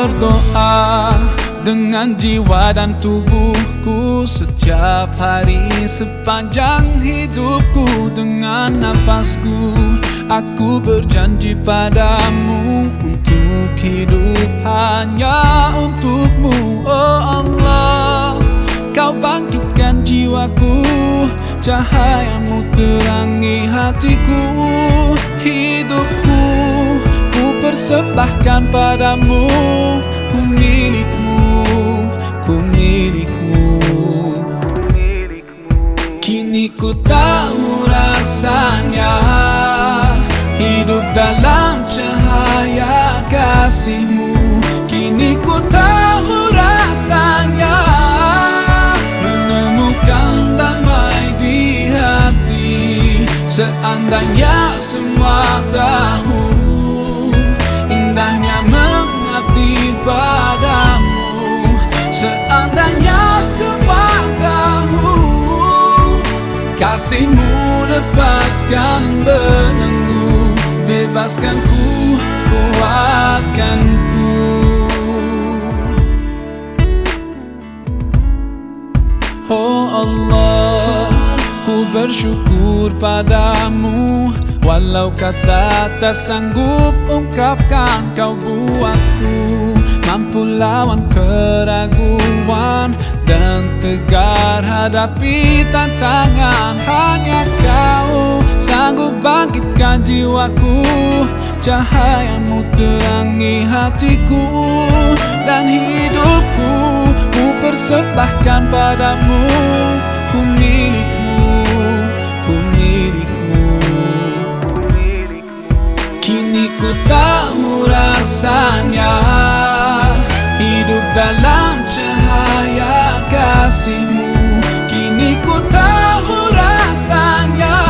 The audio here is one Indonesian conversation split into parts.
berdoa dengan jiwa dan tubuhku setiap hari sepanjang hidupku. Dengan nafasku aku berjanji padamu untuk hidup hanya untukmu. Oh Allah, kau bangkitkan jiwaku, cahayamu terangi hatiku. Hidupku ku persembahkan padamu, ku milikmu, ku milikmu. Kini ku tahu rasanya hidup dalam cahaya kasih-Mu. Kini ku tahu rasanya menemukan damai di hati. Seandainya semua tahu indahnya mengabdi padamu. Seandainya semua tahu kasih-Mu lepaskan belenggu, bebaskan ku, kuatkan ku. Oh Allah, ku bersyukur padamu, walau kata tak sanggup ungkapkan kau buatku mampu lawan keraguan dan tegar hadapi tantangan. Hanya kau sanggup bangkitkan jiwaku, cahayamu terangi hatiku. Dan hidupku ku persembahkan padamu, ku milikmu, ku milikmu. Kini ku tahu rasanya hidup dalam cahaya kasih-Mu. Kini ku tahu rasanya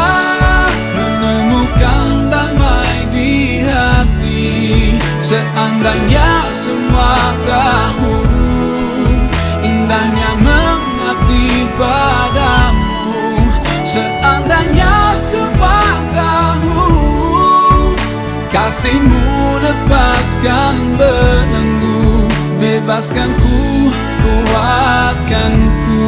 menemukan damai di hati. Seandainya semua tahu indahnya mengabdi padamu. Seandainya semua tahu kasih-Mu lepaskan belenggu, bebaskan ku, kuatkan ku.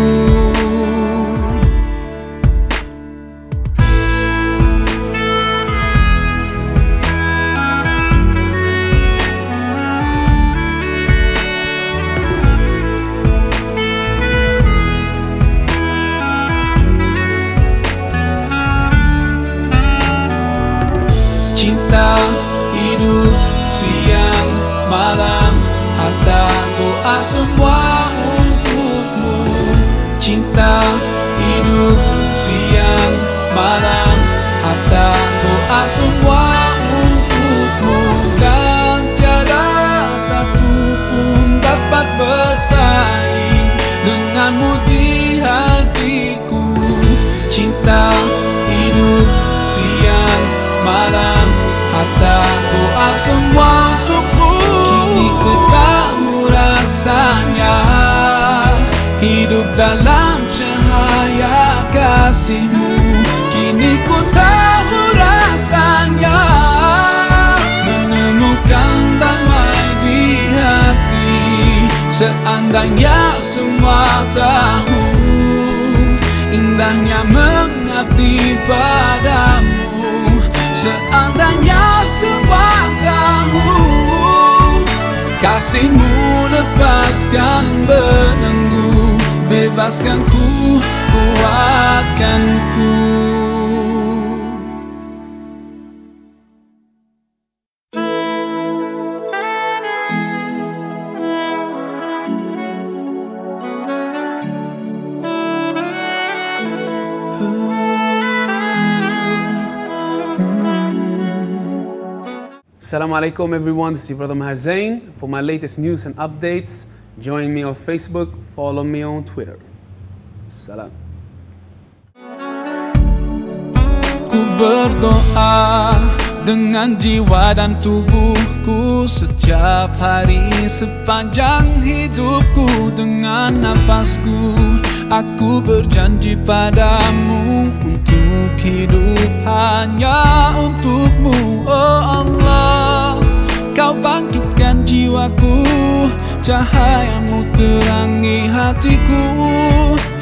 Cinta, hidup, siang, malam, harta, doa semua untukmu. Cinta, hidup, siang, malam, harta, doa semua untukmu. Dan tiada satu pun dapat bersaing denganmu di hatiku. Cinta, hidup, siang, malam, harta, doa semua untukmu. Kini ku tahu rasanya hidup dalam cahaya kasih-Mu. Kini ku tahu rasanya menemukan damai di hati. Seandainya semua tahu indahnya mengabdi padamu. Seandainya semua tahu kasih-Mu lepaskan belenggu, bebaskan ku, kuatkan ku. Assalamualaikum everyone, this is your brother Maher Zain. For my latest news and updates, join me on Facebook, follow me on Twitter. Salam. Ku berdoa dengan jiwa dan tubuhku setiap hari sepanjang hidupku. Dengan nafasku aku berjanji padamu untuk hidup hanya untukmu. Oh Allah, kau bangkitkan jiwa jiwaku, cahayamu terangi hatiku.